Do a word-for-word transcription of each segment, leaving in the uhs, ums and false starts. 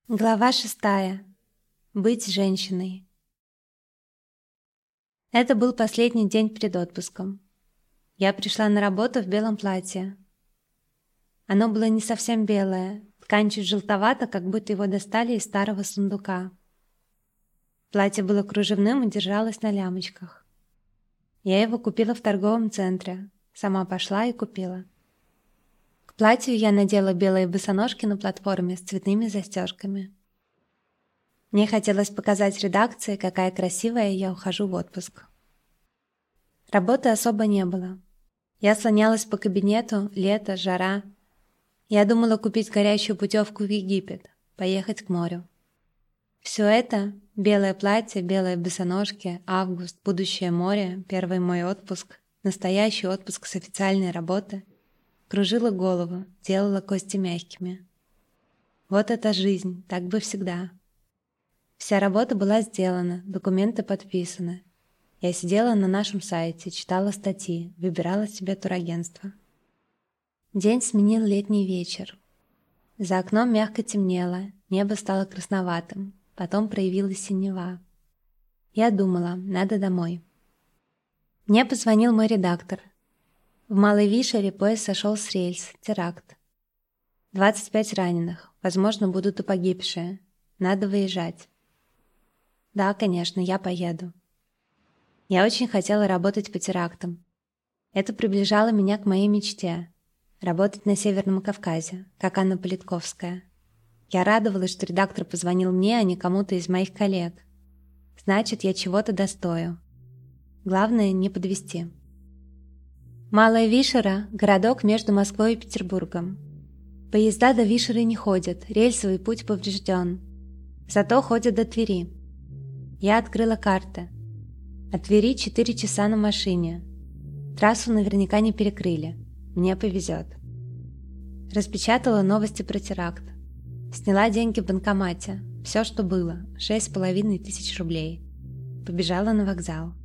Глава шестая. Быть женщиной. Это был последний день перед отпуском. Я пришла на работу в белом платье. Оно было не совсем белое, ткань чуть желтовата, как будто его достали из старого сундука. Платье было кружевным и держалось на лямочках. Я его купила в торговом центре, сама пошла и купила. К платью я надела белые босоножки на платформе с цветными застежками. Мне хотелось показать редакции, какая красивая я ухожу в отпуск. Работы особо не было. Я слонялась по кабинету, лето, жара. Я думала купить горячую путевку в Египет, поехать к морю. Все это — белое платье, белые босоножки, август, будущее море, первый мой отпуск, настоящий отпуск с официальной работы — кружила голову, делала кости мягкими. Вот это жизнь, так бы всегда. Вся работа была сделана, документы подписаны. Я сидела на нашем сайте, читала статьи, выбирала себе турагентство. День сменил летний вечер. За окном мягко темнело, небо стало красноватым, потом проявилась синева. Я думала, надо домой. Мне позвонил мой редактор. В Малой Вишере поезд сошел с рельс, теракт. двадцать пять раненых, возможно, будут и погибшие. Надо выезжать. Да, конечно, я поеду. Я очень хотела работать по терактам. Это приближало меня к моей мечте — работать на Северном Кавказе, как Анна Политковская. Я радовалась, что редактор позвонил мне, а не кому-то из моих коллег. Значит, я чего-то достою. Главное — не подвести. Малая Вишера — городок между Москвой и Петербургом. Поезда до Вишеры не ходят, рельсовый путь поврежден. Зато ходят до Твери. Я открыла карты. От Твери четыре часа на машине. Трассу наверняка не перекрыли. Мне повезет. Распечатала новости про теракт. Сняла деньги в банкомате. Все, что было. Шесть с половиной тысяч рублей. Побежала на вокзал.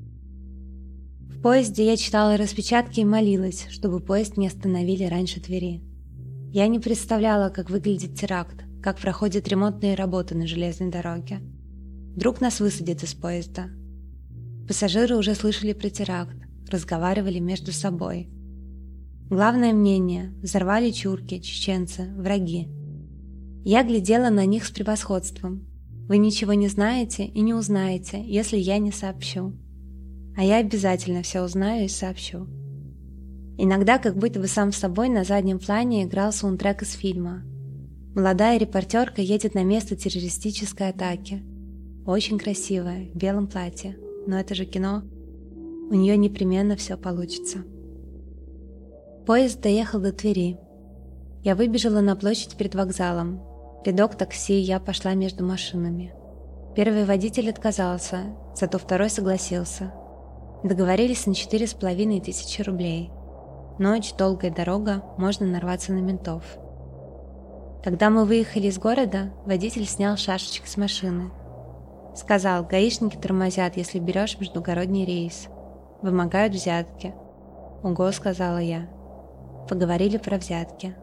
В поезде я читала распечатки и молилась, чтобы поезд не остановили раньше Твери. Я не представляла, как выглядит теракт, как проходят ремонтные работы на железной дороге. Вдруг нас высадят из поезда. Пассажиры уже слышали про теракт, разговаривали между собой. Главное мнение — взорвали чурки, чеченцы, враги. Я глядела на них с превосходством. Вы ничего не знаете и не узнаете, если я не сообщу. А я обязательно все узнаю и сообщу. Иногда, как будто бы сам с собой, на заднем плане играл саундтрек из фильма. Молодая репортерка едет на место террористической атаки. Очень красивая, в белом платье. Но это же кино. У нее непременно все получится. Поезд доехал до Твери. Я выбежала на площадь перед вокзалом. Рядок такси, я пошла между машинами. Первый водитель отказался, зато второй согласился. Договорились на четыре с половиной тысячи рублей. Ночь, долгая дорога, можно нарваться на ментов. Когда мы выехали из города, водитель снял шашечки с машины. Сказал, гаишники тормозят, если берешь междугородний рейс. Вымогают взятки. Ого, сказала я. Поговорили про взятки.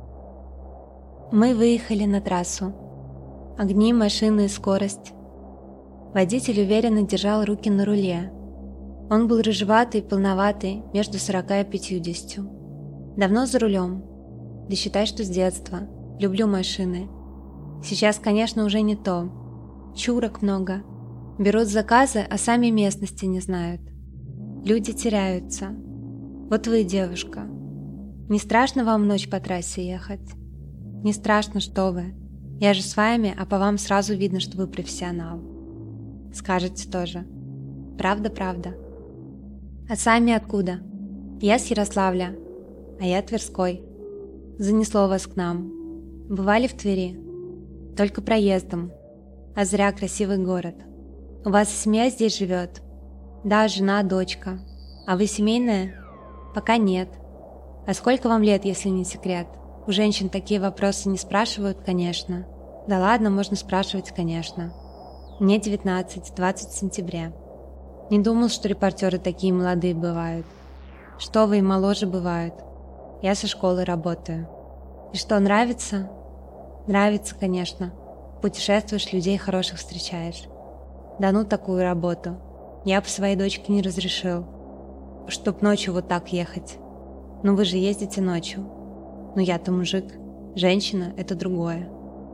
Мы выехали на трассу. Огни, машины и скорость. Водитель уверенно держал руки на руле. Он был рыжеватый, полноватый, между сорока и пятьюдесятью. Давно за рулем. Да считай, что с детства. Люблю машины. Сейчас, конечно, уже не то. Чурок много. Берут заказы, а сами местности не знают. Люди теряются. Вот вы, девушка. Не страшно вам ночь по трассе ехать? Не страшно, что вы. Я же с вами, а по вам сразу видно, что вы профессионал. Скажете тоже. Правда, правда. А сами откуда? Я с Ярославля, а я Тверской. Занесло вас к нам. Бывали в Твери? Только проездом. А зря, красивый город. У вас семья здесь живет? Да, жена, дочка. А вы семейная? Пока нет. А сколько вам лет, если не секрет? У женщин такие вопросы не спрашивают, конечно. Да ладно, можно спрашивать, конечно. Мне девятнадцать, двадцать в сентябре. Не думал, что репортеры такие молодые бывают. Что вы, и моложе бывают. Я со школы работаю. И что, нравится? Нравится, конечно. Путешествуешь, людей хороших встречаешь. Да ну такую работу. Я бы своей дочке не разрешил. Чтоб ночью вот так ехать. Ну вы же ездите ночью. Ну я-то мужик. Женщина — это другое.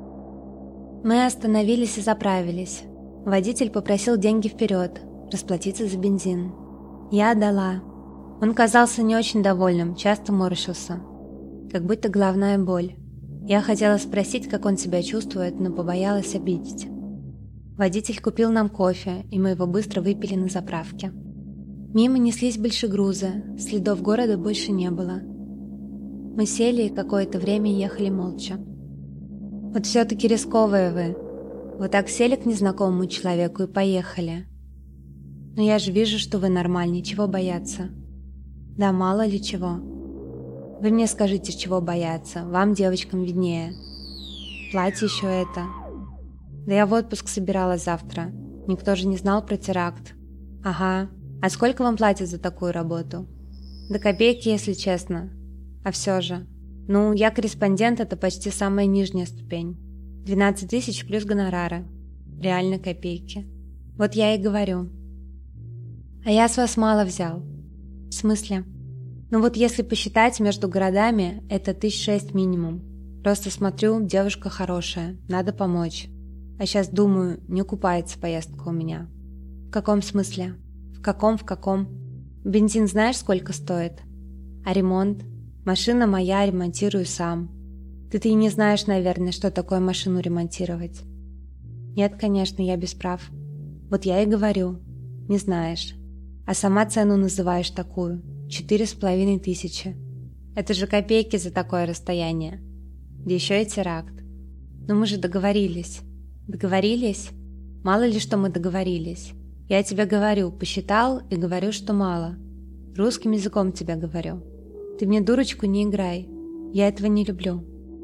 Мы остановились и заправились. Водитель попросил деньги вперед, расплатиться за бензин. Я отдала. Он казался не очень довольным, часто морщился. Как будто головная боль. Я хотела спросить, как он себя чувствует, но побоялась обидеть. Водитель купил нам кофе, и мы его быстро выпили на заправке. Мимо неслись большегрузы, следов города больше не было. Мы сели и какое-то время ехали молча. Вот все-таки рисковые вы. Вот так сели к незнакомому человеку и поехали. Но я же вижу, что вы нормальнее, чего бояться? Да мало ли чего. Вы мне скажите, чего бояться, вам, девочкам, виднее. Платье еще это. Да я в отпуск собиралась завтра. Никто же не знал про теракт. Ага. А сколько вам платят за такую работу? До копейки, если честно. А все же. Ну, я корреспондент, это почти самая нижняя ступень. двенадцать тысяч плюс гонорары. Реально копейки. Вот я и говорю. А я с вас мало взял. В смысле? Ну вот если посчитать между городами, это тысяч шесть минимум. Просто смотрю, девушка хорошая, надо помочь. А сейчас думаю, не окупается поездка у меня. В каком смысле? В каком, в каком? Бензин знаешь, сколько стоит? А ремонт? Машина моя, ремонтирую сам. Ты-то и не знаешь, наверное, что такое машину ремонтировать. Нет, конечно, я без прав. Вот я и говорю, не знаешь. А сама цену называешь такую. Четыре с половиной тысячи. Это же копейки за такое расстояние. Да еще и теракт. Но мы же договорились. Договорились? Мало ли что мы договорились. Я тебе говорю, посчитал и говорю, что мало. Русским языком тебе говорю. Ты мне дурочку не играй. Я этого не люблю.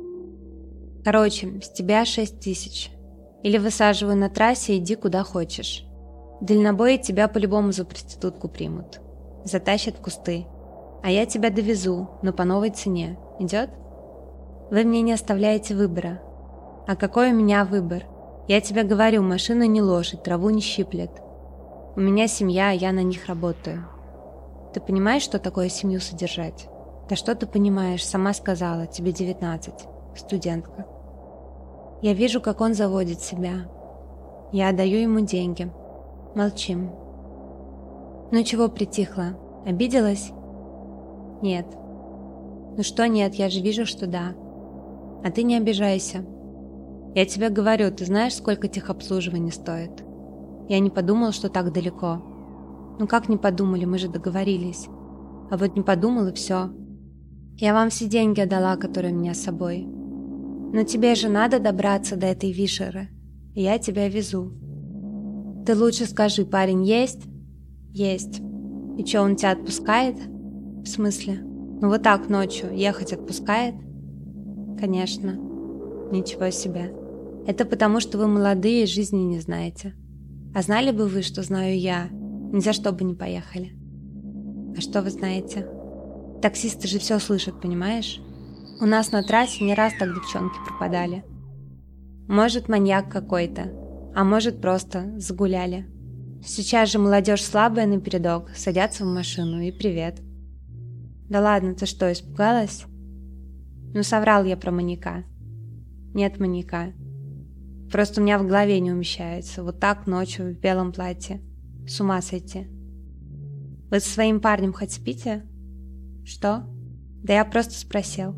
Короче, с тебя шесть тысяч. Или высаживаю на трассе, иди куда хочешь. Дальнобои тебя по-любому за проститутку примут. Затащат в кусты. А я тебя довезу, но по новой цене. Идет? Вы мне не оставляете выбора. А какой у меня выбор? Я тебе говорю, машина не лошадь, траву не щиплет. У меня семья, а я на них работаю. Ты понимаешь, что такое семью содержать? Да что ты понимаешь, сама сказала, тебе девятнадцать. Студентка. Я вижу, как он заводит себя. Я отдаю ему деньги. Молчим. Ну чего притихла? Обиделась? Нет. Ну что нет, я же вижу, что да. А ты не обижайся. Я тебе говорю, ты знаешь, сколько техобслуживание стоит? Я не подумала, что так далеко. Ну как не подумали, мы же договорились. А вот не подумал и все. Я вам все деньги отдала, которые у меня с собой. Но тебе же надо добраться до этой Вишеры. И я тебя везу. Ты лучше скажи, парень есть? Есть. И что, он тебя отпускает? В смысле? Ну вот так ночью ехать отпускает? Конечно. Ничего себе. Это потому, что вы молодые и жизни не знаете. А знали бы вы, что знаю я, ни за что бы не поехали. А что вы знаете? Таксисты же все слышат, понимаешь? У нас на трассе не раз так девчонки пропадали. Может, маньяк какой-то, а может, просто загуляли. Сейчас же молодежь слабая напередок, садятся в машину и привет. Да ладно, ты что, испугалась? Ну, соврал я про маньяка. Нет маньяка. Просто у меня в голове не умещается. Вот так ночью в белом платье. С ума сойти. Вы со своим парнем хоть спите? Что? Да я просто спросил.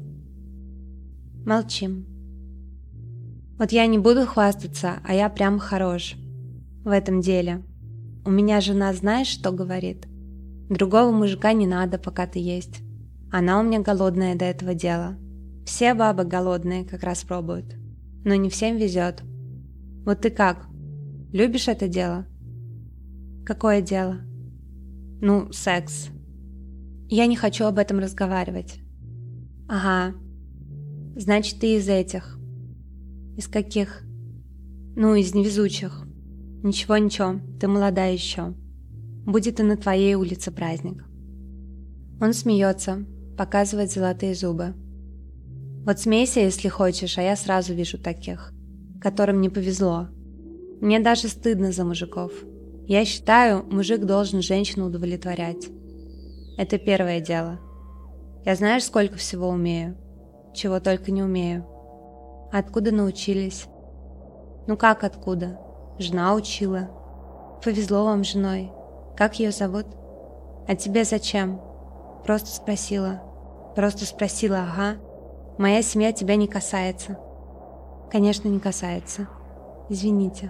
Молчим. Вот я не буду хвастаться, а я прям хорош в этом деле. У меня жена, знаешь, что говорит? Другого мужика не надо, пока ты есть. Она у меня голодная до этого дела. Все бабы голодные как раз пробуют. Но не всем везет. Вот ты как? Любишь это дело? Какое дело? Ну, секс. Я не хочу об этом разговаривать. Ага. Значит, ты из этих. Из каких? Ну, из невезучих. Ничего-ничего, ты молода еще. Будет и на твоей улице праздник. Он смеется, показывает золотые зубы. Вот смейся, если хочешь, а я сразу вижу таких. которым не повезло. Мне даже стыдно за мужиков. Я считаю, мужик должен женщину удовлетворять. Это первое дело. Я знаешь, сколько всего умею? Чего только не умею. Откуда научились? Ну как откуда? Жена учила. Повезло вам с женой. Как ее зовут? А тебе зачем? Просто спросила. Просто спросила, ага. Моя семья тебя не касается. Конечно, не касается. Извините.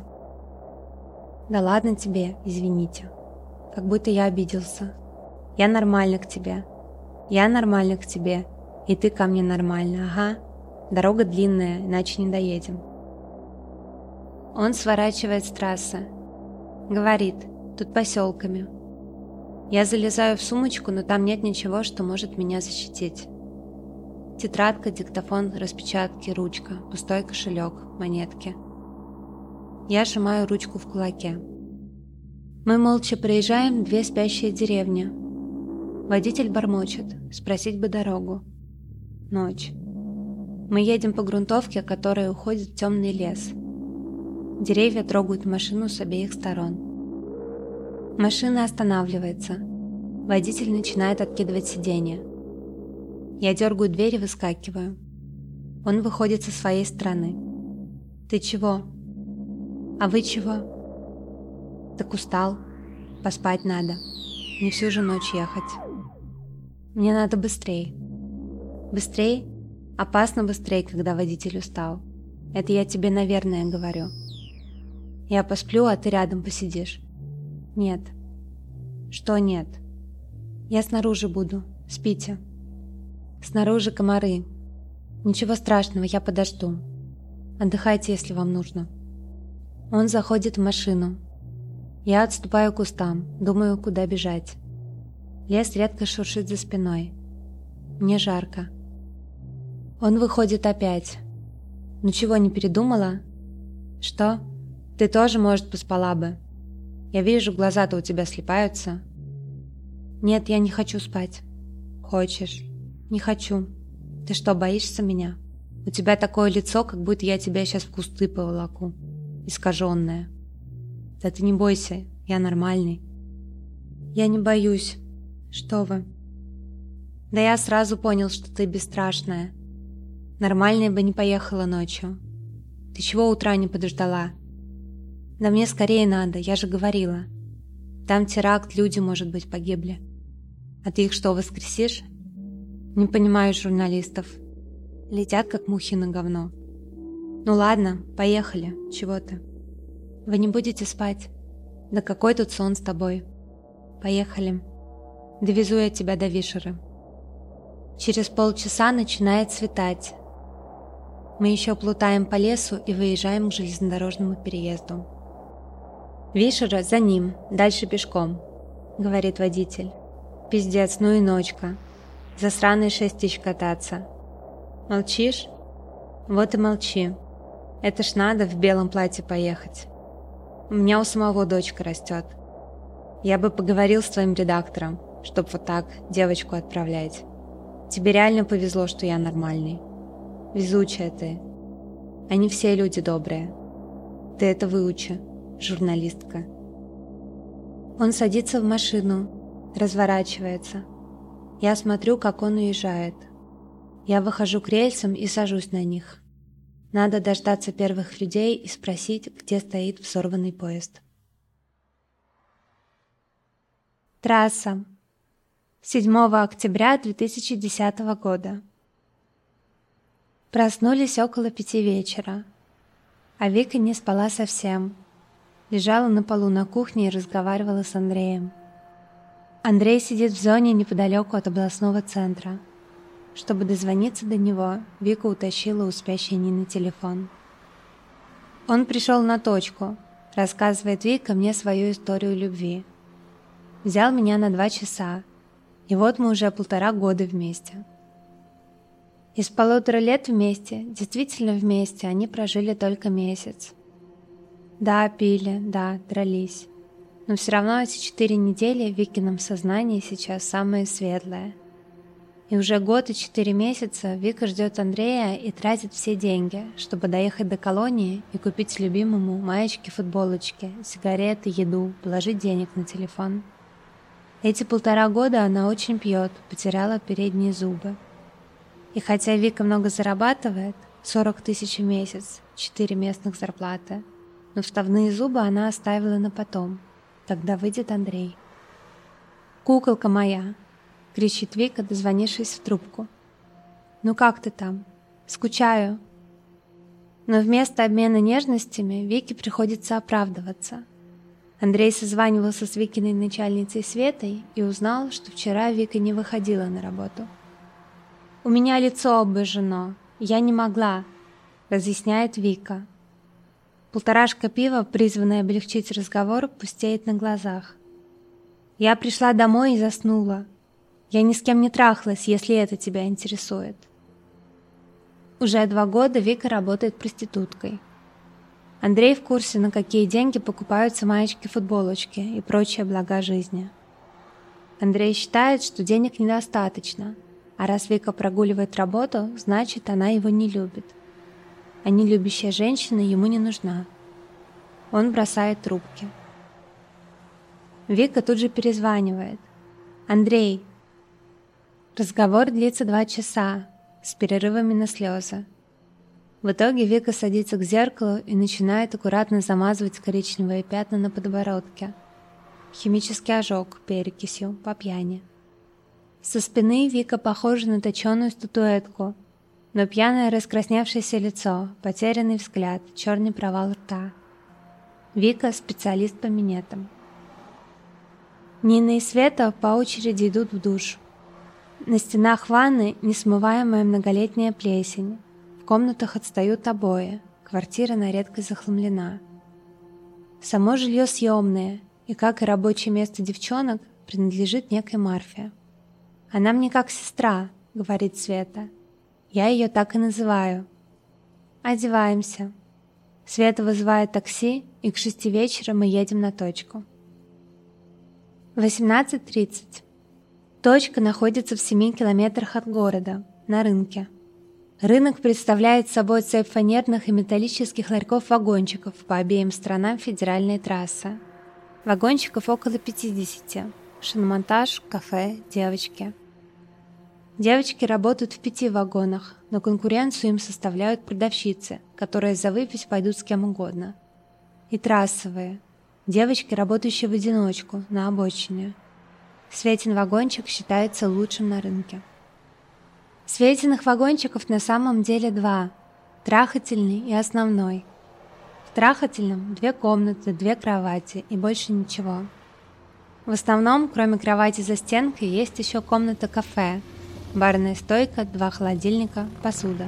Да ладно тебе, извините. Как будто я обиделся. Я нормально к тебе. Я нормально к тебе. И ты ко мне нормально, ага. Дорога длинная, иначе не доедем. Он сворачивает с трассы. Говорит, тут поселками. Я залезаю в сумочку, но там нет ничего, что может меня защитить. Тетрадка, диктофон, распечатки, ручка, пустой кошелек, монетки. Я сжимаю ручку в кулаке. Мы молча проезжаем две спящие деревни. Водитель бормочет, спросить бы дорогу. Ночь. Мы едем по грунтовке, которая уходит в темный лес. Деревья трогают машину с обеих сторон. Машина останавливается. Водитель начинает откидывать сиденье. Я дергаю дверь и выскакиваю. Он выходит со своей стороны. «Ты чего? А вы чего?» «Так устал. Поспать надо. Не всю же ночь ехать. Мне надо быстрей». «Быстрей? Опасно быстрей, когда водитель устал. Это я тебе, наверное, говорю. Я посплю, а ты рядом посидишь». «Нет». «Что нет?» «Я снаружи буду. Спите». «Снаружи комары. Ничего страшного, я подожду. Отдыхайте, если вам нужно». Он заходит в машину. Я отступаю к кустам, думаю, куда бежать. Лес редко шуршит за спиной. Мне жарко. Он выходит опять. «Ну чего, не передумала?» «Что? Ты тоже, может, поспала бы. Я вижу, глаза-то у тебя слипаются». «Нет, я не хочу спать». «Хочешь?» «Не хочу. Ты что, боишься меня? У тебя такое лицо, как будто я тебя сейчас в кусты поволоку. Искаженное». «Да ты не бойся, я нормальный». «Я не боюсь. Что вы?» «Да я сразу понял, что ты бесстрашная. Нормальная бы не поехала ночью. Ты чего утра не подождала?» «Да мне скорее надо, я же говорила. Там теракт, люди, может быть, погибли. А ты их что, воскресишь?» «Не понимаю журналистов. Летят, как мухи на говно». «Ну ладно, поехали. Чего ты?» «Вы не будете спать?» «Да какой тут сон с тобой?» «Поехали. Довезу я тебя до Вишеры». Через полчаса начинает светать. Мы еще плутаем по лесу и выезжаем к железнодорожному переезду. «Вишера за ним, дальше пешком», — говорит водитель. «Пиздец, ну и ночка. За сраные шесть тысяч кататься». «Молчишь?» «Вот и молчи. Это ж надо в белом платье поехать. У меня у самого дочка растет. Я бы поговорил с твоим редактором, чтоб вот так девочку отправлять. Тебе реально повезло, что я нормальный. Везучая ты. Они все люди добрые. Ты это выучи, журналистка». Он садится в машину, разворачивается. Я смотрю, как он уезжает. Я выхожу к рельсам и сажусь на них. Надо дождаться первых людей и спросить, где стоит взорванный поезд. Трасса. седьмого октября две тысячи десятого года. Проснулись около пяти вечера. А Вика не спала совсем. Лежала на полу на кухне и разговаривала с Андреем. Андрей сидит в зоне неподалеку от областного центра. Чтобы дозвониться до него, Вика утащила у спящей Нины телефон. Он пришел на точку, рассказывает Вика мне свою историю любви. Взял меня на два часа, и вот мы уже полтора года вместе. Из полутора лет вместе, действительно вместе, они прожили только месяц. Да, пили, да, дрались. Но все равно эти четыре недели в Викином сознании сейчас самые светлые. И уже год и четыре месяца Вика ждет Андрея и тратит все деньги, чтобы доехать до колонии и купить любимому маечки, футболочки, сигареты, еду, положить денег на телефон. Эти полтора года она очень пьет, потеряла передние зубы. И хотя Вика много зарабатывает, сорок тысяч в месяц, четыре местных зарплаты, но вставные зубы она оставила на потом, когда выйдет Андрей. «Куколка моя!» — кричит Вика, дозвонившись в трубку. «Ну как ты там? Скучаю». Но вместо обмена нежностями Вике приходится оправдываться. Андрей созванивался с Викиной начальницей Светой и узнал, что вчера Вика не выходила на работу. «У меня лицо обожжено, я не могла», — разъясняет Вика. Полторашка пива, призванная облегчить разговор, пустеет на глазах. «Я пришла домой и заснула. Я ни с кем не трахалась, если это тебя интересует». Уже два года Вика работает проституткой. Андрей в курсе, на какие деньги покупаются маечки-футболочки и прочие блага жизни. Андрей считает, что денег недостаточно, а раз Вика прогуливает работу, значит, она его не любит. А нелюбящая женщина ему не нужна. Он бросает трубки. Вика тут же перезванивает. «Андрей!» Разговор длится два часа, с перерывами на слезы. В итоге Вика садится к зеркалу и начинает аккуратно замазывать коричневые пятна на подбородке. Химический ожог перекисью по пьяни. Со спины Вика похожа на точеную статуэтку, но пьяное раскрасневшееся лицо, потерянный взгляд, черный провал рта. Вика – специалист по минетам. Нина и Света по очереди идут в душ. На стенах ванны несмываемая многолетняя плесень. В комнатах отстают обои, квартира на редкость захламлена. Само жилье съемное, и, как и рабочее место девчонок, принадлежит некой Марфе. «Она мне как сестра», — говорит Света. «Я ее так и называю». Одеваемся. Света вызывает такси, и к шести вечера мы едем на точку. восемнадцать тридцать. Точка находится в семи километрах от города, на рынке. Рынок представляет собой цепь фанерных и металлических ларьков-вагончиков по обеим сторонам федеральной трассы. Вагончиков около пятидесяти. Шиномонтаж, кафе, девочки. Девочки работают в пяти вагонах, но конкуренцию им составляют продавщицы, которые за выпить пойдут с кем угодно. И трассовые. Девочки, работающие в одиночку, на обочине. Светин вагончик считается лучшим на рынке. Светиных вагончиков на самом деле два – трахательный и основной. В трахательном две комнаты, две кровати и больше ничего. В основном, кроме кровати за стенкой, есть еще комната-кафе, барная стойка, два холодильника, посуда.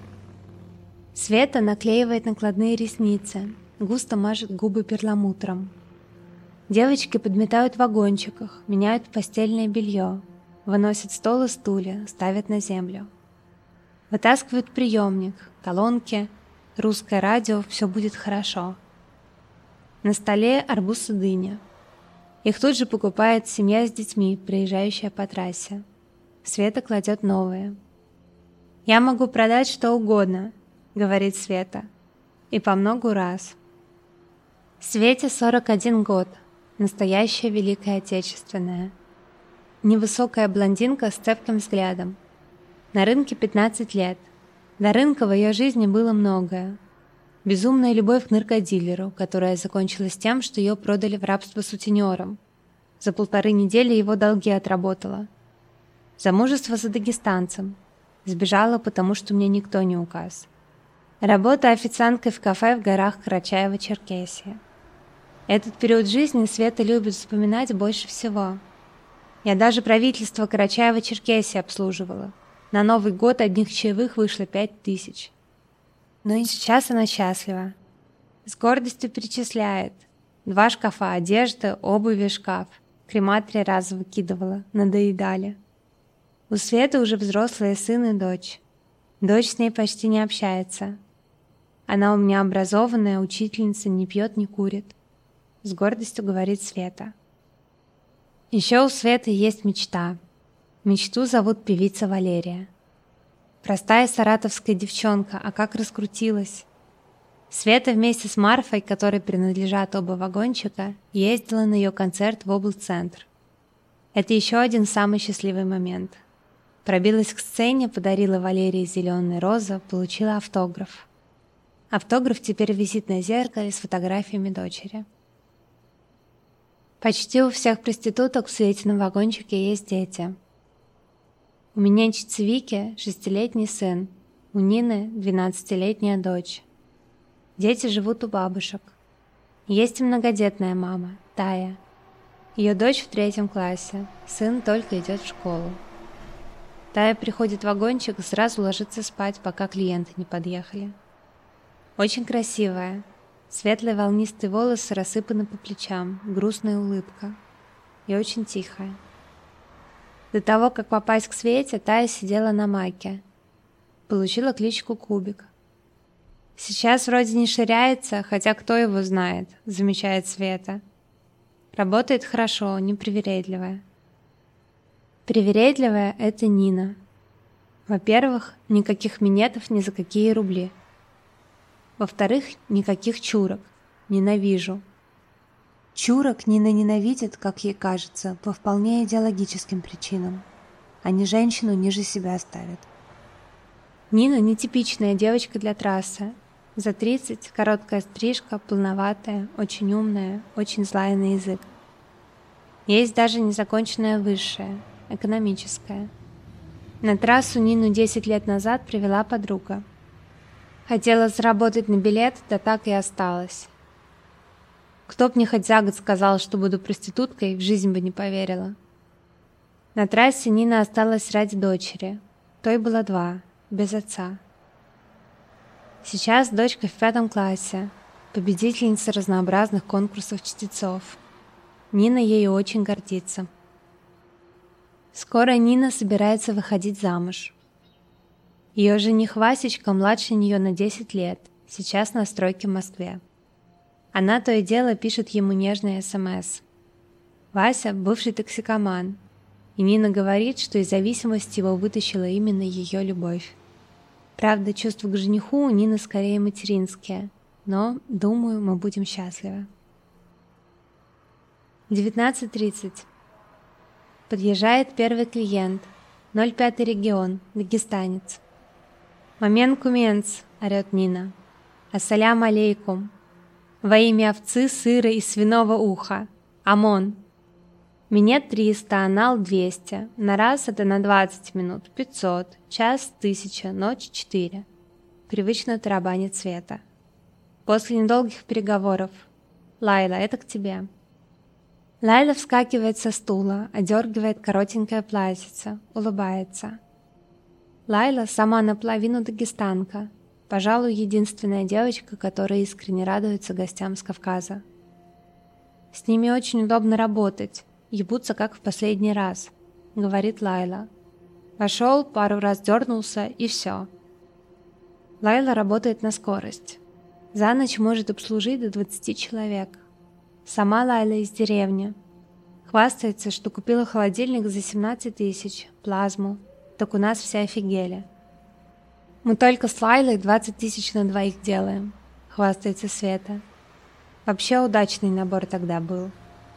Света наклеивает накладные ресницы, густо мажет губы перламутром. Девочки подметают в вагончиках, меняют постельное белье, выносят стол и стулья, ставят на землю. Вытаскивают приемник, колонки, русское радио «Все будет хорошо». На столе арбуз и дыня. Их тут же покупает семья с детьми, проезжающая по трассе. Света кладет новые. «Я могу продать что угодно», — говорит Света. И по многу раз. Свете сорок один год. Настоящая Великая Отечественная. Невысокая блондинка с цепким взглядом. На рынке пятнадцать лет. До рынка в ее жизни было многое. Безумная любовь к наркодилеру, которая закончилась тем, что ее продали в рабство сутенерам. За полторы недели его долги отработала. Замужество за дагестанцем. Сбежала, потому что мне никто не указ. Работа официанткой в кафе в горах Карачаево-Черкесия. Этот период жизни Света любит вспоминать больше всего. Я даже правительство Карачаево-Черкесии обслуживала. На Новый год одних чаевых вышло пять тысяч. Но и сейчас она счастлива. С гордостью перечисляет. Два шкафа одежды, обуви, шкаф. Крема три раза выкидывала, надоедали. У Светы уже взрослые сын и дочь. Дочь с ней почти не общается. Она у меня образованная, учительница, не пьет, не курит. С гордостью говорит Света. Еще у Светы есть мечта. Мечту зовут певица Валерия. Простая саратовская девчонка, а как раскрутилась. Света вместе с Марфой, которой принадлежат оба вагончика, ездила на ее концерт в облцентр. Это еще один самый счастливый момент. Пробилась к сцене, подарила Валерии зеленые розы, получила автограф. Автограф теперь висит на зеркале с фотографиями дочери. Почти у всех проституток в Светином вагончике есть дети. У минетчицы Вики шестилетний сын, у Нины двенадцатилетняя дочь. Дети живут у бабушек. Есть и многодетная мама, Тая. Ее дочь в третьем классе, сын только идет в школу. Тая приходит в вагончик и сразу ложится спать, пока клиенты не подъехали. Очень красивая. Светлые волнистые волосы рассыпаны по плечам, грустная улыбка. И очень тихая. До того, как попасть к Свете, Тая сидела на майке. Получила кличку Кубик. Сейчас вроде не ширяется, хотя кто его знает, замечает Света. Работает хорошо, непривередливая. Привередливая — это Нина. Во-первых, никаких минетов ни за какие рубли. Во-вторых, никаких чурок. Ненавижу. Чурок Нина ненавидит, как ей кажется, по вполне идеологическим причинам. Они женщину ниже себя ставят. Нина нетипичная девочка для трассы. За тридцать, короткая стрижка, полноватая, очень умная, очень злая на язык. Есть даже незаконченное высшее, экономическое. На трассу Нину десять лет назад привела подруга. Хотела заработать на билет, да так и осталась. Кто б мне хоть за год сказал, что буду проституткой, в жизнь бы не поверила. На трассе Нина осталась ради дочери. Той было два, без отца. Сейчас дочка в пятом классе, победительница разнообразных конкурсов чтецов. Нина ею очень гордится. Скоро Нина собирается выходить замуж. Ее жених Васечка младше нее на десять лет, сейчас на стройке в Москве. Она то и дело пишет ему нежные смс. Вася – бывший токсикоман, и Нина говорит, что из зависимости его вытащила именно ее любовь. Правда, чувства к жениху у Нины скорее материнские, но, думаю, мы будем счастливы. девятнадцать тридцать. Подъезжает первый клиент, ноль пятый регион, дагестанец. «Момент куменц!» – орет Нина. «Ассалям алейкум! Во имя овцы, сыра и свиного уха! ОМОН! Минет триста, анал двести, на раз это на двадцать минут, пятьсот, час тысяча, ночь четыре». Привычно тарабанит Света. После недолгих переговоров. «Лайла, это к тебе». Лайла вскакивает со стула, одергивает коротенькое платьице, улыбается. Лайла сама наполовину дагестанка, пожалуй, единственная девочка, которая искренне радуется гостям с Кавказа. «С ними очень удобно работать, ебутся как в последний раз», — говорит Лайла. Вошел, пару раз дернулся и все. Лайла работает на скорость. За ночь может обслужить до двадцати человек. Сама Лайла из деревни. Хвастается, что купила холодильник за семнадцать тысяч, плазму. Так у нас все офигели. «Мы только с Лайлой двадцать тысяч на двоих делаем», — хвастается Света. Вообще удачный набор тогда был.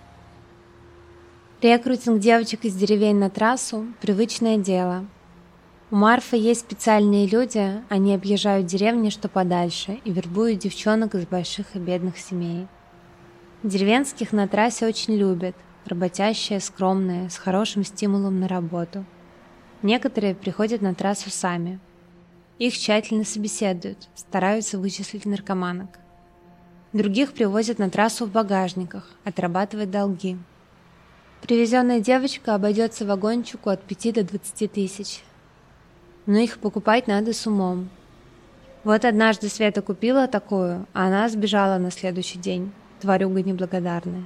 Рекрутинг девочек из деревень на трассу – привычное дело. У Марфы есть специальные люди, они объезжают деревни что подальше и вербуют девчонок из больших и бедных семей. Деревенских на трассе очень любят, работящие, скромные, с хорошим стимулом на работу. Некоторые приходят на трассу сами. Их тщательно собеседуют, стараются вычислить наркоманок. Других привозят на трассу в багажниках, отрабатывать долги. Привезенная девочка обойдется вагончику от пяти до двадцати тысяч. Но их покупать надо с умом. Вот однажды Света купила такую, а она сбежала на следующий день, тварюга неблагодарная.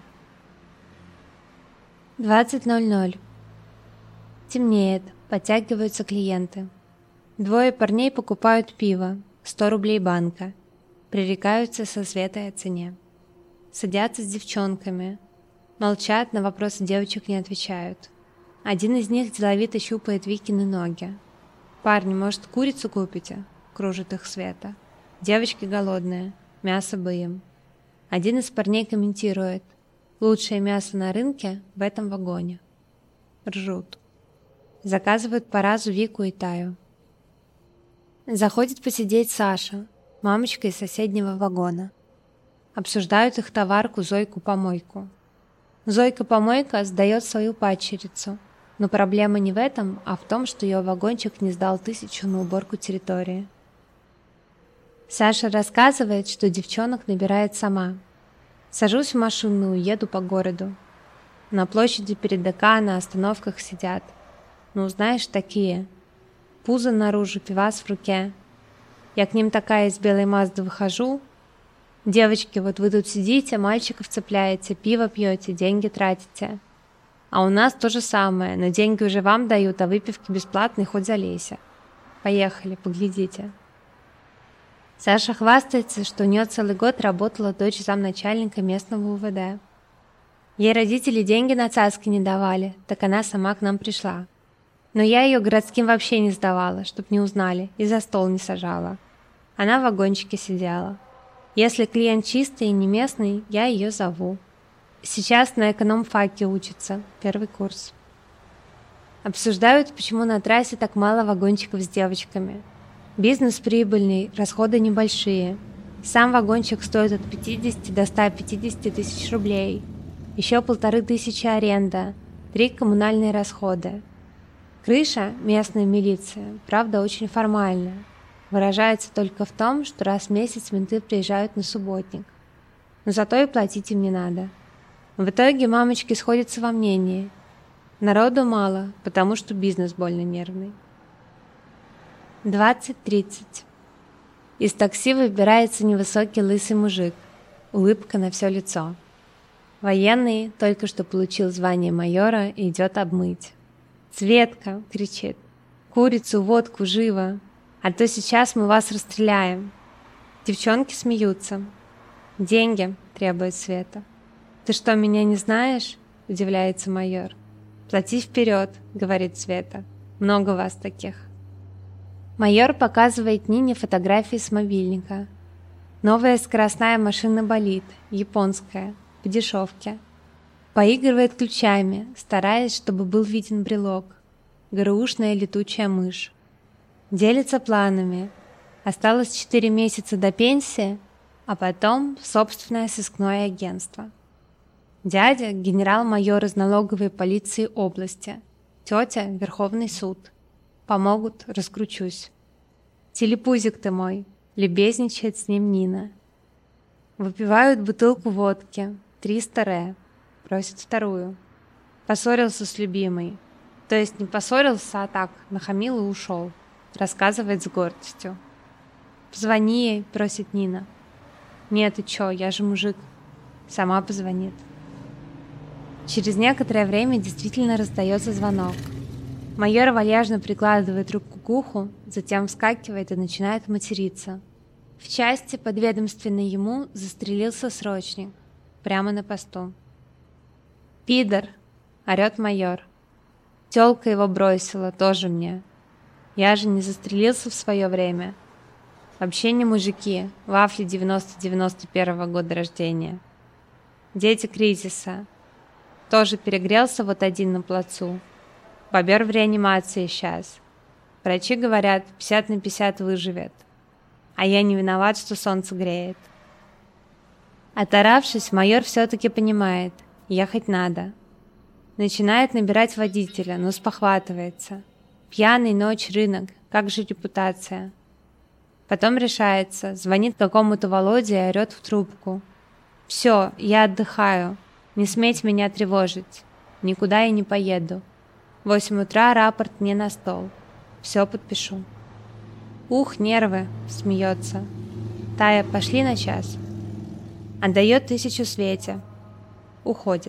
двадцать ноль ноль. Темнеет, подтягиваются клиенты. Двое парней покупают пиво, сто рублей банка. Пререкаются со Светой о цене. Садятся с девчонками. Молчат, на вопросы девочек не отвечают. Один из них деловито щупает Викины ноги. «Парни, может, курицу купите?» — кружит их Света. «Девочки голодные, мясо бы им». Один из парней комментирует: «Лучшее мясо на рынке в этом вагоне». Ржут. Заказывают по разу Вику и Таю. Заходит посидеть Саша, мамочка из соседнего вагона. Обсуждают их товарку Зойку-помойку. Зойка-помойка сдает свою падчерицу, но проблема не в этом, а в том, что ее вагончик не сдал тысячу на уборку территории. Саша рассказывает, что девчонок набирает сама. Сажусь в машину и уеду по городу. На площади перед ДК на остановках сидят. Ну, знаешь, такие. Пузо наружу, пивас в руке. Я к ним такая из белой Мазды выхожу. Девочки, вот вы тут сидите, мальчиков цепляете, пиво пьете, деньги тратите. А у нас то же самое, но деньги уже вам дают, а выпивки бесплатные, хоть залейся. Поехали, поглядите. Саша хвастается, что у нее целый год работала дочь замначальника местного УВД. Ей родители деньги на цаски не давали, так она сама к нам пришла. Но я ее городским вообще не сдавала, чтоб не узнали, и за стол не сажала. Она в вагончике сидела. Если клиент чистый и не местный, я ее зову. Сейчас на эконом-факе учится, первый курс. Обсуждают, почему на трассе так мало вагончиков с девочками. Бизнес прибыльный, расходы небольшие. Сам вагончик стоит от пятидесяти до ста пятидесяти тысяч рублей. Еще полторы тысячи аренда, три коммунальные расходы. Крыша, местная милиция, правда, очень формальная. Выражается только в том, что раз в месяц менты приезжают на субботник. Но зато и платить им не надо. В итоге мамочки сходятся во мнении. Народу мало, потому что бизнес больно нервный. двадцать тридцать. Из такси выбирается невысокий лысый мужик. Улыбка на все лицо. Военный только что получил звание майора и идет обмыть. «Светка!» — кричит. «Курицу, водку, живо! А то сейчас мы вас расстреляем!» Девчонки смеются. «Деньги!» — требует Света. «Ты что, меня не знаешь?» — удивляется майор. «Плати вперед!» — говорит Света. «Много вас таких!» Майор показывает Нине фотографии с мобильника. Новая скоростная машина болит, японская, по дешевке. Поигрывает ключами, стараясь, чтобы был виден брелок. ГРУшная летучая мышь. Делится планами. Осталось четыре месяца до пенсии, а потом собственное сыскное агентство. Дядя – генерал-майор из налоговой полиции области. Тетя – Верховный суд. Помогут, раскручусь. «Телепузик ты мой», — любезничает с ним Нина. Выпивают бутылку водки, триста ре, просит вторую. Поссорился с любимой. То есть не поссорился, а так, нахамил и ушел. Рассказывает с гордостью. «Позвони ей», — просит Нина. «Нет, ты чё, я же мужик». Сама позвонит. Через некоторое время действительно раздается звонок. Майор вальяжно прикладывает руку к уху, затем вскакивает и начинает материться. В части, подведомственной ему, застрелился срочник. Прямо на посту. «Пидор!» — орет майор. «Тёлка его бросила, тоже мне. Я же не застрелился в свое время. Вообще не мужики, вафли девяносто-девяносто первого года рождения. Дети кризиса. Тоже перегрелся вот один на плацу. Бобер в реанимации сейчас. Врачи говорят, пятьдесят на пятьдесят выживет. А я не виноват, что солнце греет». Оторавшись, майор все-таки понимает, ехать надо. Начинает набирать водителя, но спохватывается. Пьяный, ночь, рынок, как же репутация? Потом решается, звонит какому-то Володе и орет в трубку. «Все, я отдыхаю. Не смейте меня тревожить. Никуда я не поеду. В восемь утра рапорт мне на стол. Все подпишу». «Ух, нервы!» — смеется. «Тая, пошли на час». Отдает тысячу Свете. Уходит.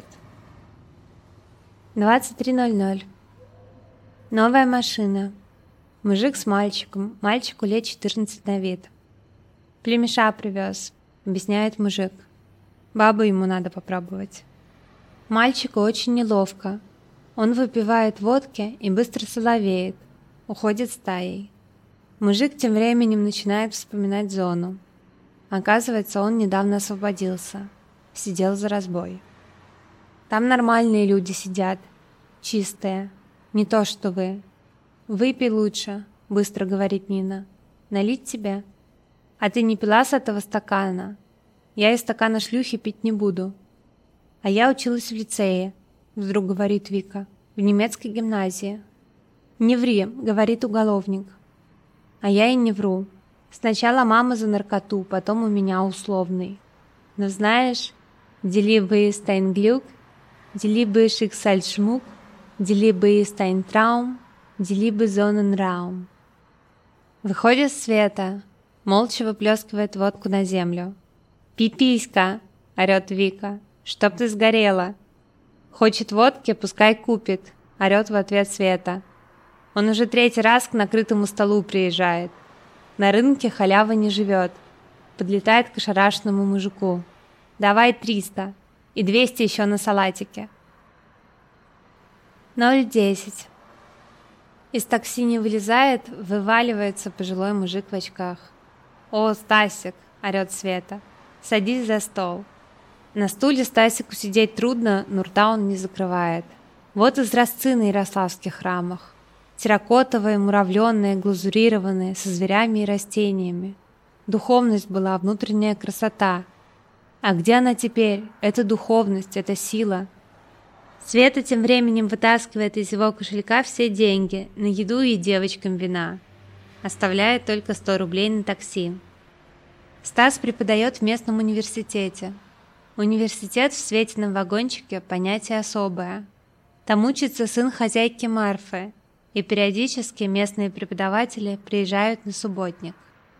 двадцать три ноль ноль. Новая машина. Мужик с мальчиком. Мальчику лет четырнадцать на вид. «Племеша привез», — объясняет мужик. «Бабу ему надо попробовать». Мальчику очень неловко. Он выпивает водки и быстро соловеет, уходит стаей. Мужик тем временем начинает вспоминать зону. Оказывается, он недавно освободился, сидел за разбой. Там нормальные люди сидят, чистые, не то что вы. Выпей лучше, быстро говорит Нина. Налить тебе? А ты не пила с этого стакана? Я из стакана шлюхи пить не буду. А я училась в лицее, вдруг говорит Вика, в немецкой гимназии. Не ври, говорит уголовник. А я и не вру. Сначала мама за наркоту, потом у меня условный. Но знаешь, die Liebe ist ein Glück, die Liebe Schicksalsschmuck, die Liebe ist ein Traum, die Liebe Sonnenraum. Выходит Света, молча выплескивает водку на землю. «Пиписька!» — орёт Вика. «Чтоб ты сгорела!» «Хочет водки, пускай купит!» — орёт в ответ Света. Он уже третий раз к накрытому столу приезжает. На рынке халява не живет. Подлетает к ошарашенному мужику. «Давай триста и двести еще на салатике». ноль десять. Из такси не вылезает, вываливается пожилой мужик в очках. «О, Стасик!» — орёт Света. «Садись за стол». На стуле Стасику сидеть трудно, но рта он не закрывает. Вот изразцы на ярославских храмах. Терракотовые, муравленные, глазурированные, со зверями и растениями. Духовность была, внутренняя красота. А где она теперь? Это духовность, это сила. Света тем временем вытаскивает из его кошелька все деньги на еду и девочкам вина. Оставляет только сто рублей на такси. Стас преподает в местном университете. Университет в Светином вагончике – понятие особое. Там учится сын хозяйки Марфы, и периодически местные преподаватели приезжают на субботник.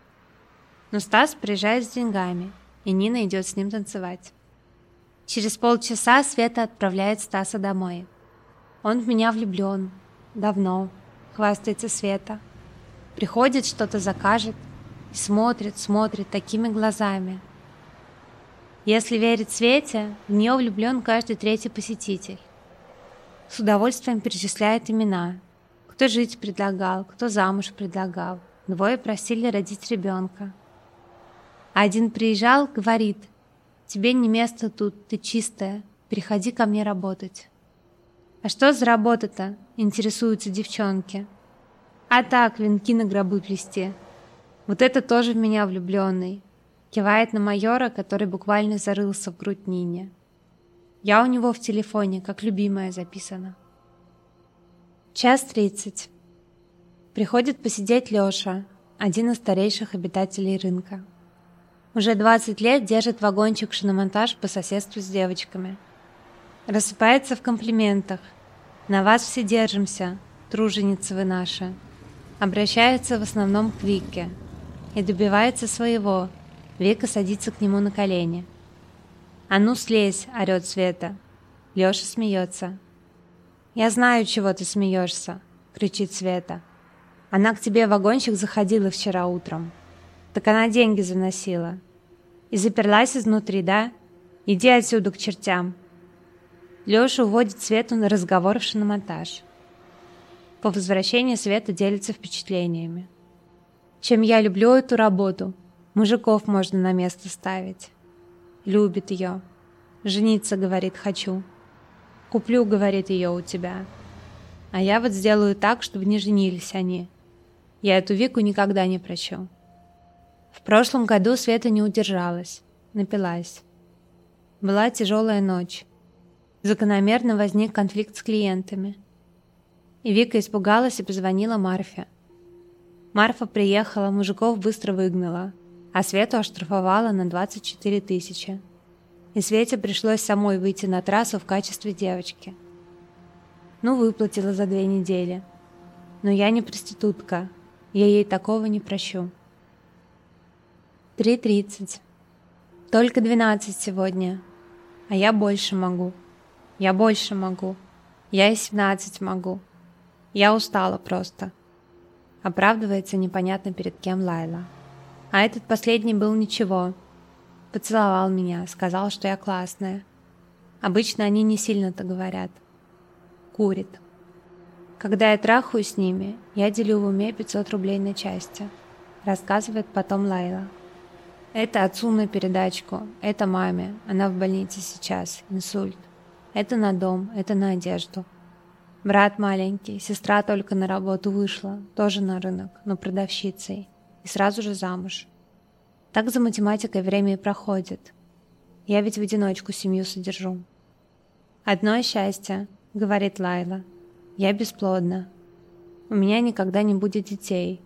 Но Стас приезжает с деньгами, и Нина идет с ним танцевать. Через полчаса Света отправляет Стаса домой. «Он в меня влюблен. Давно», — хвастается Света. Приходит, что-то закажет, и смотрит, смотрит такими глазами. Если верить Свете, в нее влюблен каждый третий посетитель. С удовольствием перечисляет имена. Кто жить предлагал, кто замуж предлагал. Двое просили родить ребенка. А один приезжал, говорит: «Тебе не место тут, ты чистая, приходи ко мне работать». «А что за работа-то?» — интересуются девчонки. «А так, венки на гробы плести. Вот это тоже в меня влюбленный», — кивает на майора, который буквально зарылся в грудь Нине. «Я у него в телефоне, как любимая, записана». Час тридцать. Приходит посидеть Леша, один из старейших обитателей рынка. Уже двадцать лет держит вагончик шиномонтаж по соседству с девочками. Рассыпается в комплиментах. «На вас все держимся, труженицы вы наши». Обращается в основном к Вике. И добивается своего. Вика садится к нему на колени. «А ну слезь!» — орёт Света. Леша смеется. «Я знаю, чего ты смеешься!» — кричит Света. «Она к тебе в вагончик заходила вчера утром. Так она деньги заносила. И заперлась изнутри, да? Иди отсюда к чертям!» Леша уводит Свету на разговор в шиномонтаж. По возвращении Света делится впечатлениями. «Чем я люблю эту работу, мужиков можно на место ставить». Любит ее. «Жениться, — говорит, — хочу. Куплю, — говорит, — ее у тебя. А я вот сделаю так, чтобы не женились они. Я эту Вику никогда не прощу». В прошлом году Света не удержалась, напилась. Была тяжелая ночь. Закономерно возник конфликт с клиентами. И Вика испугалась и позвонила Марфе. Марфа приехала, мужиков быстро выгнала, а Свету оштрафовала на двадцать четыре тысячи. И Свете пришлось самой выйти на трассу в качестве девочки. Ну, выплатила за две недели. Но я не проститутка, я ей такого не прощу. три тридцать. Только двенадцать сегодня. А я больше могу. Я больше могу. Я и семнадцать могу. Я устала просто. Оправдывается непонятно перед кем Лайла. А этот последний был ничего. Поцеловал меня, сказал, что я классная. Обычно они не сильно-то говорят. курит. Когда я трахаю с ними, я делю в уме пятьсот рублей на части, рассказывает потом Лайла. Это отцу на передачку, это маме, она в больнице сейчас, инсульт. Это на дом, это на одежду. Брат маленький, сестра только на работу вышла, тоже на рынок, но продавщицей, и сразу же замуж. Так за математикой время и проходит. Я ведь в одиночку семью содержу. «Одно счастье», — говорит Лайла, — «я бесплодна. У меня никогда не будет детей.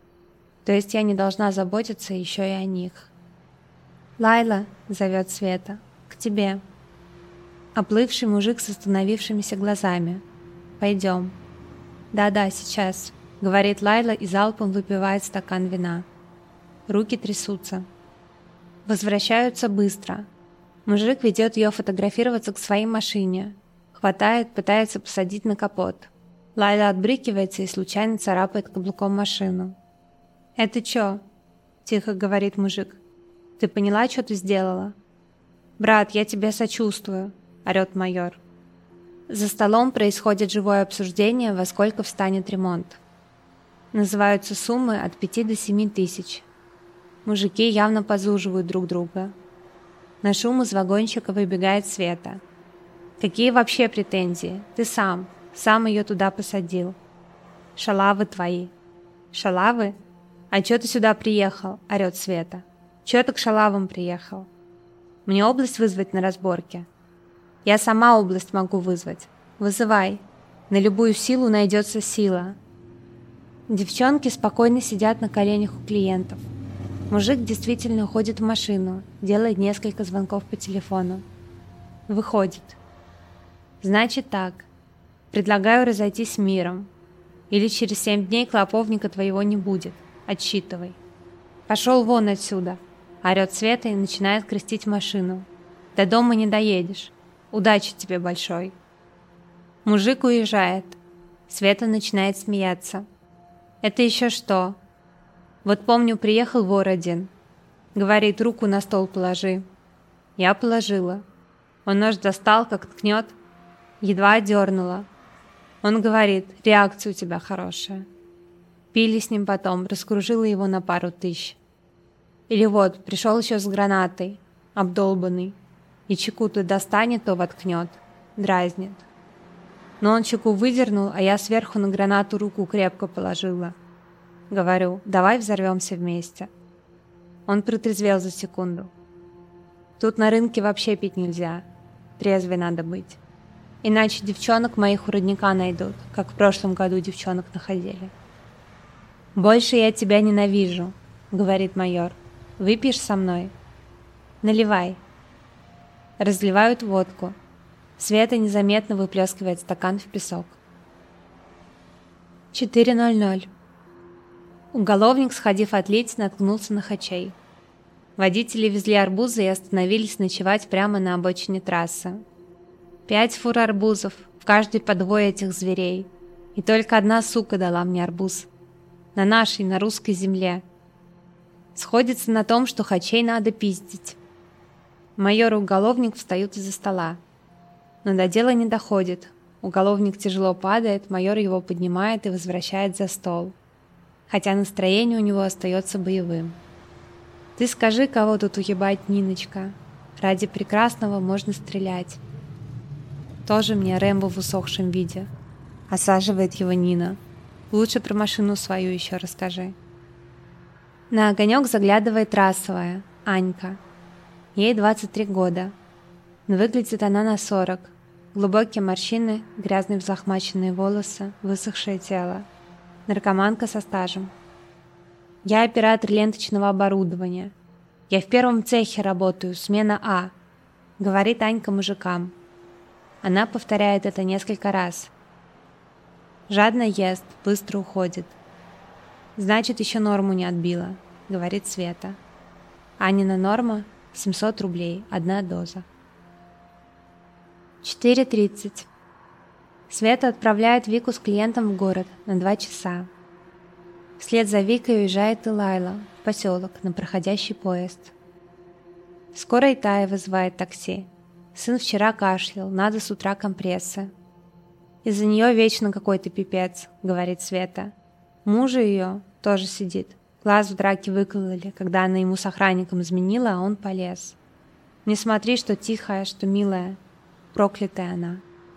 То есть я не должна заботиться еще и о них». «Лайла», — зовет Света, — «к тебе». Оплывший мужик с остановившимися глазами. «Пойдем». «Да-да, сейчас», — говорит Лайла и залпом выпивает стакан вина. Руки трясутся. Возвращаются быстро. Мужик ведет ее фотографироваться к своей машине. Хватает, пытается посадить на капот. Лайла отбрыкивается и случайно царапает каблуком машину. «Это чё?» — тихо говорит мужик. «Ты поняла, что ты сделала?» «Брат, я тебе сочувствую», — орёт майор. За столом происходит живое обсуждение, во сколько встанет ремонт. Называются суммы от пяти до семи тысяч. Мужики явно подзуживают друг друга. На шум из вагончика выбегает Света. «Какие вообще претензии? Ты сам, сам ее туда посадил. Шалавы твои». «Шалавы? А чё ты сюда приехал?» — орёт Света. «Чё ты к шалавам приехал? Мне область вызвать на разборке?» «Я сама область могу вызвать. Вызывай. На любую силу найдется сила». Девчонки спокойно сидят на коленях у клиентов. Мужик действительно уходит в машину, делает несколько звонков по телефону. Выходит. «Значит так. Предлагаю разойтись с миром. Или через семь дней клоповника твоего не будет. Отсчитывай». «Пошел вон отсюда», — орёт Света и начинает крестить машину. «До дома не доедешь. Удачи тебе большой». Мужик уезжает. Света начинает смеяться. «Это еще что?» «Вот помню, приехал вор один. Говорит, руку на стол положи». Я положила. Он нож достал, как ткнет. Едва отдернула. Он говорит, реакция у тебя хорошая. Пили с ним потом, раскружила его на пару тысяч. Или вот, пришел еще с гранатой, обдолбанный. И чеку то достанет, то воткнет. Дразнит. Но он чеку выдернул, а я сверху на гранату руку крепко положила. Говорю, давай взорвемся вместе. Он протрезвел за секунду. Тут на рынке вообще пить нельзя. Трезвой надо быть. Иначе девчонок моих у родника найдут, как в прошлом году девчонок находили. «Больше я тебя ненавижу», — говорит майор. «Выпьешь со мной?» «Наливай». Разливают водку. Света незаметно выплескивает стакан в песок. четыре ноль ноль. Уголовник, сходив отлить, наткнулся на Хачей. Водители везли арбузы и остановились ночевать прямо на обочине трассы. Пять фур арбузов, в каждой по двое этих зверей. И только одна сука дала мне арбуз. На нашей, на русской земле. Сходится на том, что Хачей надо пиздить. Майор и уголовник встают из-за стола. Но до дела не доходит. Уголовник тяжело падает, майор его поднимает и возвращает за стол. Хотя настроение у него остается боевым. «Ты скажи, кого тут уебать, Ниночка? Ради прекрасного можно стрелять». «Тоже мне Рэмбо в усохшем виде», — осаживает его Нина. «Лучше про машину свою еще расскажи». На огонек заглядывает расовая, Анька. Ей двадцать три года. Но выглядит она на сорок. Глубокие морщины, грязные взлохмаченные волосы, высохшее тело. Наркоманка со стажем. «Я оператор ленточного оборудования. Я в первом цехе работаю, смена А», — говорит Анька мужикам. Она повторяет это несколько раз. Жадно ест, быстро уходит. «Значит, еще норму не отбила», — говорит Света. Анина норма — семьсот рублей, одна доза. четыре тридцать. Света отправляет Вику с клиентом в город на два часа. Вслед за Викой уезжает и Лайла в поселок на проходящий поезд. Скоро и Тая вызывает такси. Сын вчера кашлял, надо с утра компрессы. Из-за нее вечно какой-то пипец, говорит Света. Мужа ее тоже сидит. Глаз в драке выкололи, когда она ему с охранником изменила, а он полез. Не смотри, что тихая, что милая. Проклятая она.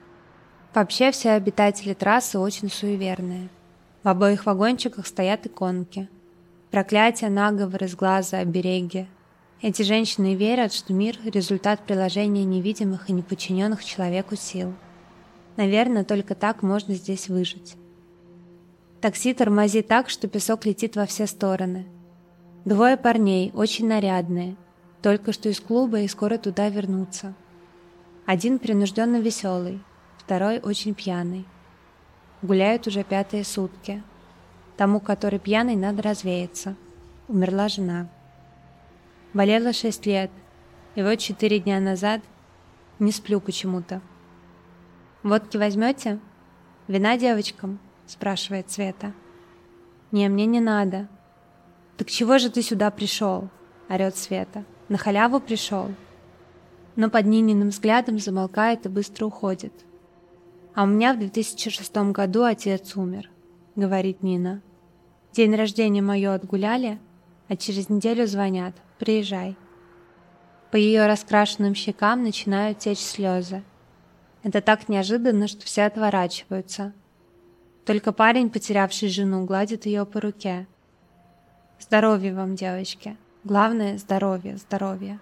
Вообще все обитатели трассы очень суеверные. В обоих вагончиках стоят иконки. Проклятия, наговоры, сглаза, обереги. Эти женщины верят, что мир – результат приложения невидимых и неподчиненных человеку сил. Наверное, только так можно здесь выжить. Такси тормозит так, что песок летит во все стороны. Двое парней, очень нарядные, только что из клуба и скоро туда вернутся. Один принужденно веселый, второй очень пьяный. Гуляют уже пятые сутки. Тому, который пьяный, надо развеяться. Умерла жена. Болела шесть лет, и вот четыре дня назад не сплю почему-то. «Водки возьмете? Вина девочкам?» — спрашивает Света. «Не, мне не надо». «Так чего же ты сюда пришел?» — орет Света. «На халяву пришел?» Но под Нининым взглядом замолкает и быстро уходит. «А у меня в две тысячи шестом году отец умер», — говорит Нина. «День рождения мое отгуляли, а через неделю звонят. Приезжай». По ее раскрашенным щекам начинают течь слезы. Это так неожиданно, что все отворачиваются. Только парень, потерявший жену, гладит ее по руке. «Здоровья вам, девочки. Главное — здоровье, здоровье».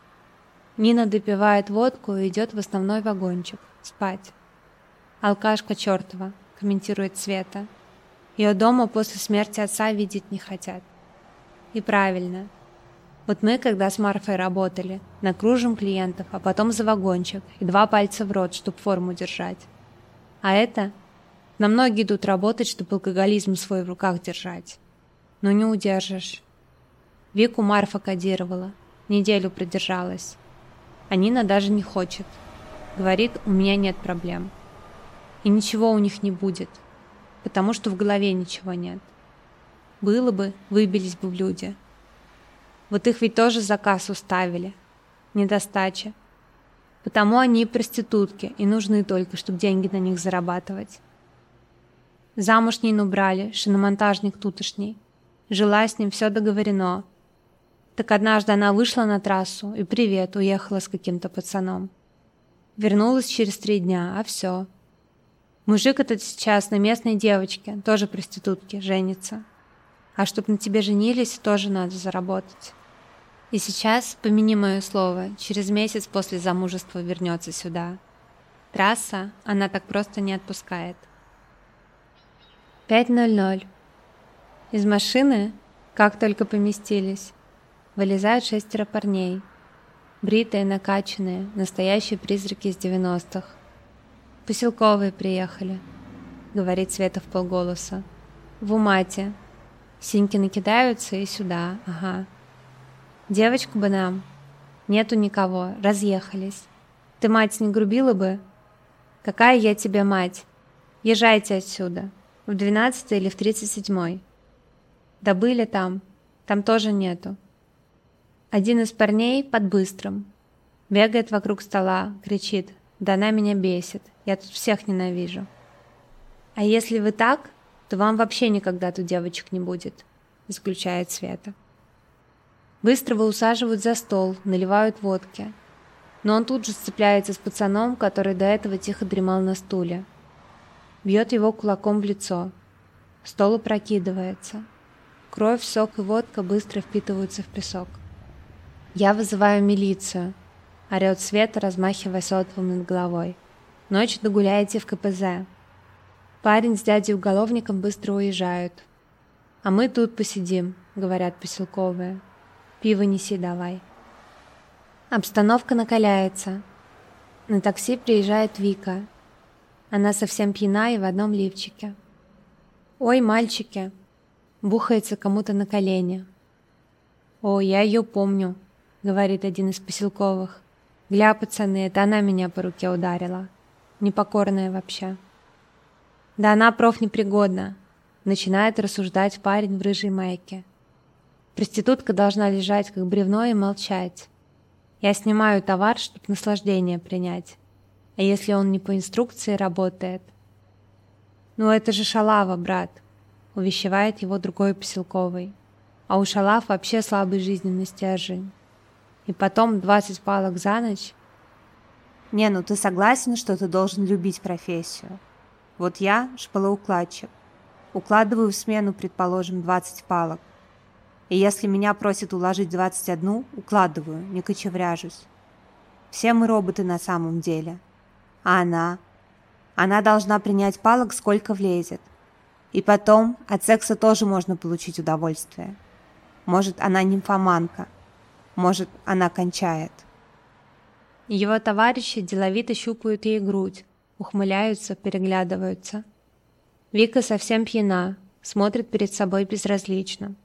Нина допивает водку и идет в основной вагончик. Спать. «Алкашка чертова», — комментирует Света. «Ее дома после смерти отца видеть не хотят». И правильно. Вот мы, когда с Марфой работали, накружим клиентов, а потом за вагончик и два пальца в рот, чтоб форму держать. А это... На многие идут работать, чтобы алкоголизм свой в руках держать. Но не удержишь. Вику Марфа кодировала. Неделю продержалась. А Нина даже не хочет. Говорит, у меня нет проблем. И ничего у них не будет. Потому что в голове ничего нет. Было бы, выбились бы в люди. Вот их ведь тоже заказ уставили. Недостача. Потому они и проститутки, и нужны только, чтобы деньги на них зарабатывать. Замуж Нину брали, шиномонтажник тутошний. Жила с ним, все договорено. Так однажды она вышла на трассу, и привет, уехала с каким-то пацаном. Вернулась через три дня, а все. Мужик этот сейчас на местной девочке, тоже проститутке, женится. А чтоб на тебе женились, тоже надо заработать. И сейчас, помяни мое слово, через месяц после замужества вернется сюда. Трасса она так просто не отпускает. пять ноль ноль. Из машины, как только поместились, вылезают шестеро парней. Бритые, накачанные, настоящие призраки из девяностых. «Поселковые приехали», — говорит Света вполголоса. «В Умате. Синьки накидаются и сюда, ага. Девочку бы нам. Нету никого, разъехались. Ты, мать, не грубила бы? Какая я тебе мать? Езжайте отсюда. В двенадцатой или в тридцать седьмой. Да были там. Там тоже нету». Один из парней под Быстрым. Бегает вокруг стола, кричит: «Да она меня бесит. Я тут всех ненавижу». «А если вы так, то вам вообще никогда тут девочек не будет», — заключает Света. Быстрого усаживают за стол, наливают водки. Но он тут же сцепляется с пацаном, который до этого тихо дремал на стуле. Бьет его кулаком в лицо. Стол опрокидывается. Кровь, сок и водка быстро впитываются в песок. «Я вызываю милицию», — орет Света, размахивая сотовым над головой. «Ночью догуляете в ка пэ зэ». Парень с дядей-уголовником быстро уезжают. «А мы тут посидим», — говорят поселковые. «Пиво неси давай». Обстановка накаляется. На такси приезжает Вика. Она совсем пьяна и в одном лифчике. «Ой, мальчики!» — бухается кому-то на колени. «О, я ее помню», — говорит один из поселковых. «Гля, пацаны, это она меня по руке ударила. Непокорная вообще». «Да она профнепригодна», — начинает рассуждать парень в рыжей майке. «Проститутка должна лежать как бревно и молчать. Я снимаю товар, чтобы наслаждение принять. А если он не по инструкции работает, «Ну это же шалава, брат», — увещевает его другой поселковый. «А у шалав вообще слабый жизненный стержень. И потом двадцать палок за ночь». Не, ну ты согласен, что ты должен любить профессию? Вот я шпалоукладчик. Укладываю в смену, предположим, двадцать палок. И если меня просят уложить двадцать одну, укладываю, не кочевряжусь. Все мы роботы на самом деле. А она? Она должна принять палок, сколько влезет. И потом от секса тоже можно получить удовольствие. Может, она нимфоманка. Может, она кончает. Его товарищи деловито щупают ей грудь, ухмыляются, переглядываются. Вика совсем пьяна, смотрит перед собой безразлично.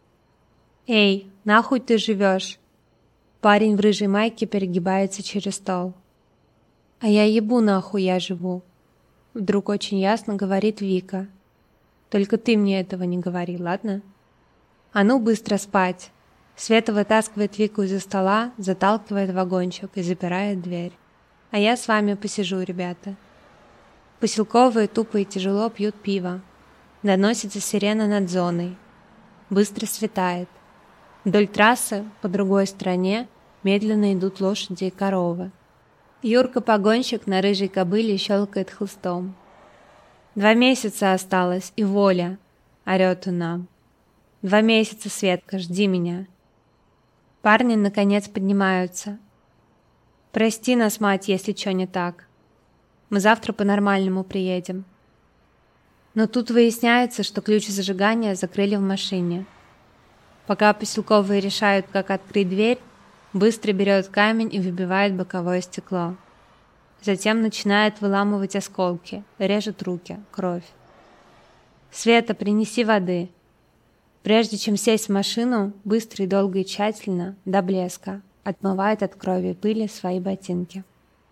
«Эй, нахуй ты живешь?» Парень в рыжей майке перегибается через стол. «А я ебу нахуй я живу», — вдруг очень ясно говорит Вика. «Только ты мне этого не говори, ладно? А ну быстро спать!» Света вытаскивает Вику из-за стола, заталкивает в вагончик и запирает дверь. «А я с вами посижу, ребята». Поселковые тупо и тяжело пьют пиво. Доносится сирена над зоной. Быстро светает. Вдоль трассы, по другой стороне, медленно идут лошади и коровы. Юрка-погонщик на рыжей кобыле щелкает хлыстом. «Два месяца осталось, и воля!» — орёт он нам. «Два месяца, Светка, жди меня!» Парни, наконец, поднимаются. «Прости нас, мать, если чё не так. Мы завтра по-нормальному приедем». Но тут выясняется, что ключ зажигания закрыли в машине. Пока поселковые решают, как открыть дверь, быстро берет камень и выбивает боковое стекло. Затем начинает выламывать осколки, режет руки, кровь. «Света, принеси воды». Прежде чем сесть в машину, быстро и долго и тщательно, до блеска, отмывает от крови и пыли свои ботинки.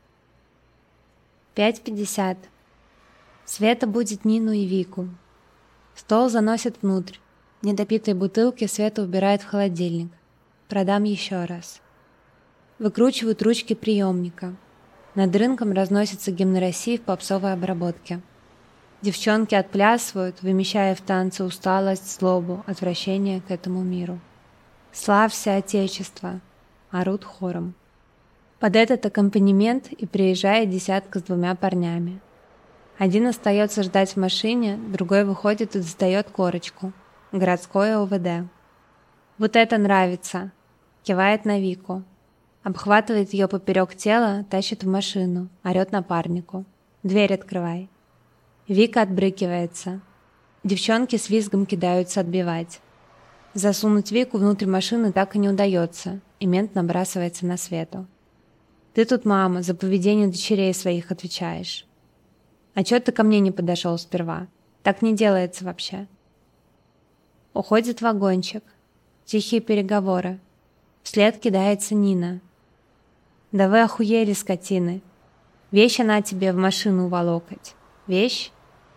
пять пятьдесят. Света будет Нину и Вику. Стол заносит внутрь. Недопитые бутылки Света убирает в холодильник. Продам еще раз. Выкручивают ручки приемника. Над рынком разносится гимн России в попсовой обработке. Девчонки отплясывают, вымещая в танце усталость, злобу, отвращение к этому миру. «Славься, Отечество!» — орут хором. Под этот аккомпанемент и приезжает десятка с двумя парнями. Один остается ждать в машине, другой выходит и достает корочку. Городское ОВД. «Вот это нравится!» — кивает на Вику. Обхватывает ее поперек тела, тащит в машину, орет напарнику. «Дверь открывай!» Вика отбрыкивается. Девчонки с визгом кидаются отбивать. Засунуть Вику внутрь машины так и не удается, и мент набрасывается на Свету. «Ты тут, мама, за поведение дочерей своих отвечаешь. А чё ты ко мне не подошел сперва? Так не делается вообще». Уходит вагончик. Тихие переговоры. Вслед кидается Нина. «Да вы охуели, скотины! Вещь она тебе в машину уволокать. Вещь?»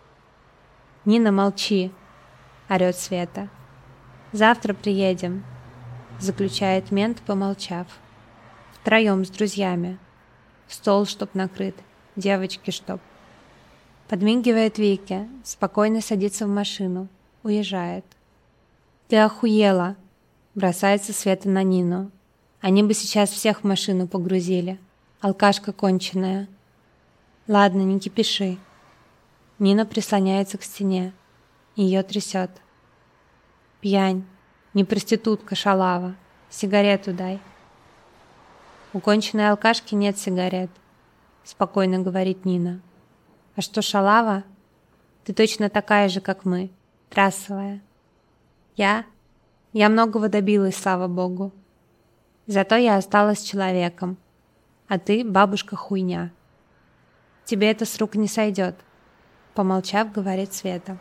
«Нина, молчи!» — орёт Света. «Завтра приедем», — заключает мент, помолчав. «Втроем с друзьями. Стол чтоб накрыт, девочки чтоб». Подмигивает Вике, спокойно садится в машину, уезжает. «Ты охуела!» — бросается Света на Нину. «Они бы сейчас всех в машину погрузили. Алкашка конченая». «Ладно, не кипиши». Нина прислоняется к стене. Ее трясет. «Пьянь. Не проститутка, шалава. Сигарету дай». «У конченой алкашки нет сигарет», — спокойно говорит Нина. «А что, шалава? Ты точно такая же, как мы. Трассовая». «Я? Я многого добилась, слава богу. Зато я осталась человеком. А ты бабушка-хуйня. Тебе это с рук не сойдет», — помолчав, говорит Света.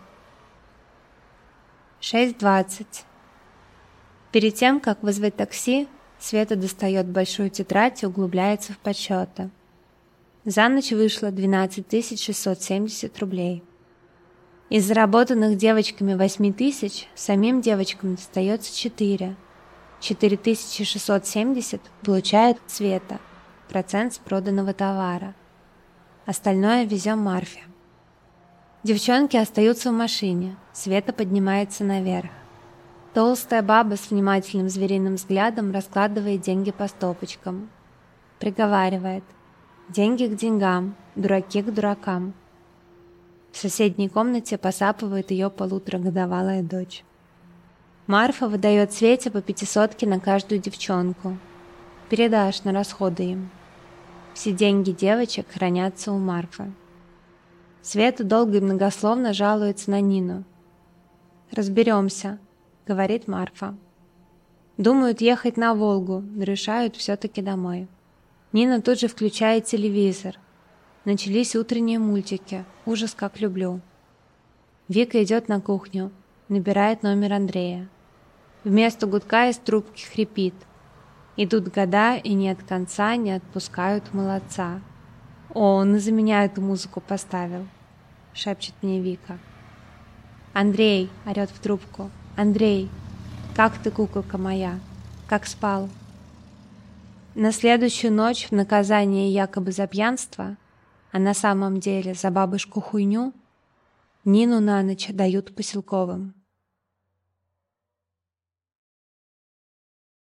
шесть двадцать. Перед тем, как вызвать такси, Света достает большую тетрадь и углубляется в подсчеты. За ночь вышло двенадцать тысяч шестьсот семьдесят рублей. Из заработанных девочками восемь тысяч самим девочкам достается четыре. четыре тысячи шестьсот семьдесят получает Света, процент с проданного товара. Остальное везем Марфе. Девчонки остаются в машине. Света поднимается наверх. Толстая баба с внимательным звериным взглядом раскладывает деньги по стопочкам. Приговаривает: деньги к деньгам, дураки к дуракам. В соседней комнате посапывает ее полуторагодовалая дочь. Марфа выдает Свете по пятисотке на каждую девчонку. Передашь на расходы им. Все деньги девочек хранятся у Марфы. Света долго и многословно жалуется на Нину. «Разберемся», — говорит Марфа. Думают ехать на Волгу, но решают все-таки домой. Нина тут же включает телевизор. Начались утренние мультики. Ужас, как люблю. Вика идет на кухню, набирает номер Андрея. Вместо гудка из трубки хрипит. Идут года, и ни от конца не отпускают молодца. «О, он из-за меня эту музыку поставил», — шепчет мне Вика. «Андрей», — орет в трубку, — «Андрей, как ты, куколка моя? Как спал?» На следующую ночь в наказание якобы за пьянство, а на самом деле за бабушку хуйню, Нину на ночь дают Поселковым.